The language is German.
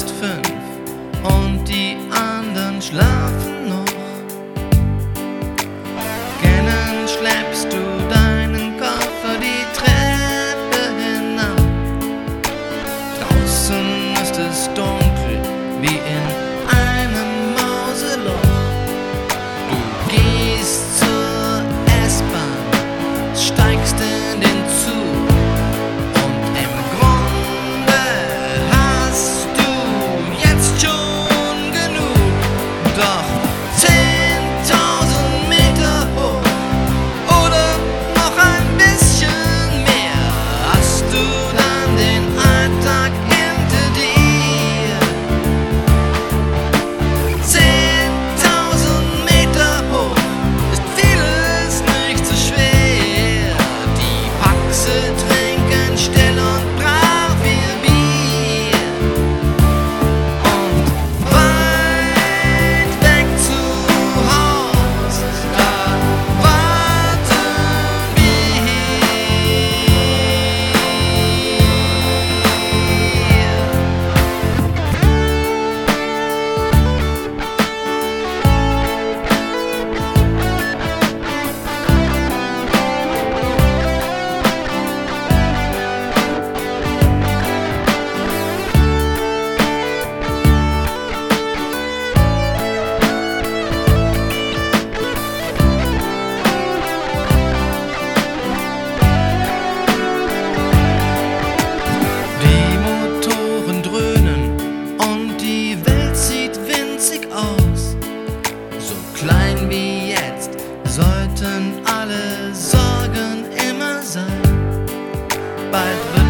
ist 5 und die anderen schlafen noch. Gähnend schleppst du deinen Koffer die Treppe hinab. Draußen ist es dunkel wie in einem Mauseloch. Du gehst zur S-Bahn, steigst in den Zug und im Grunde hast du jetzt schon genug. Doch 10.000 Meter hoch oder noch ein bisschen mehr hast du dann den Alltag hinter dir. 10.000 Meter hoch ist vieles nicht so schwer. Die Paxe trinken still und brav ihr Bier. Und weit weg zu Haus, da warten wir. Die Motoren dröhnen und die Welt sieht winzig aus. So klein wie jetzt sollten alle Sorgen immer sein. Bald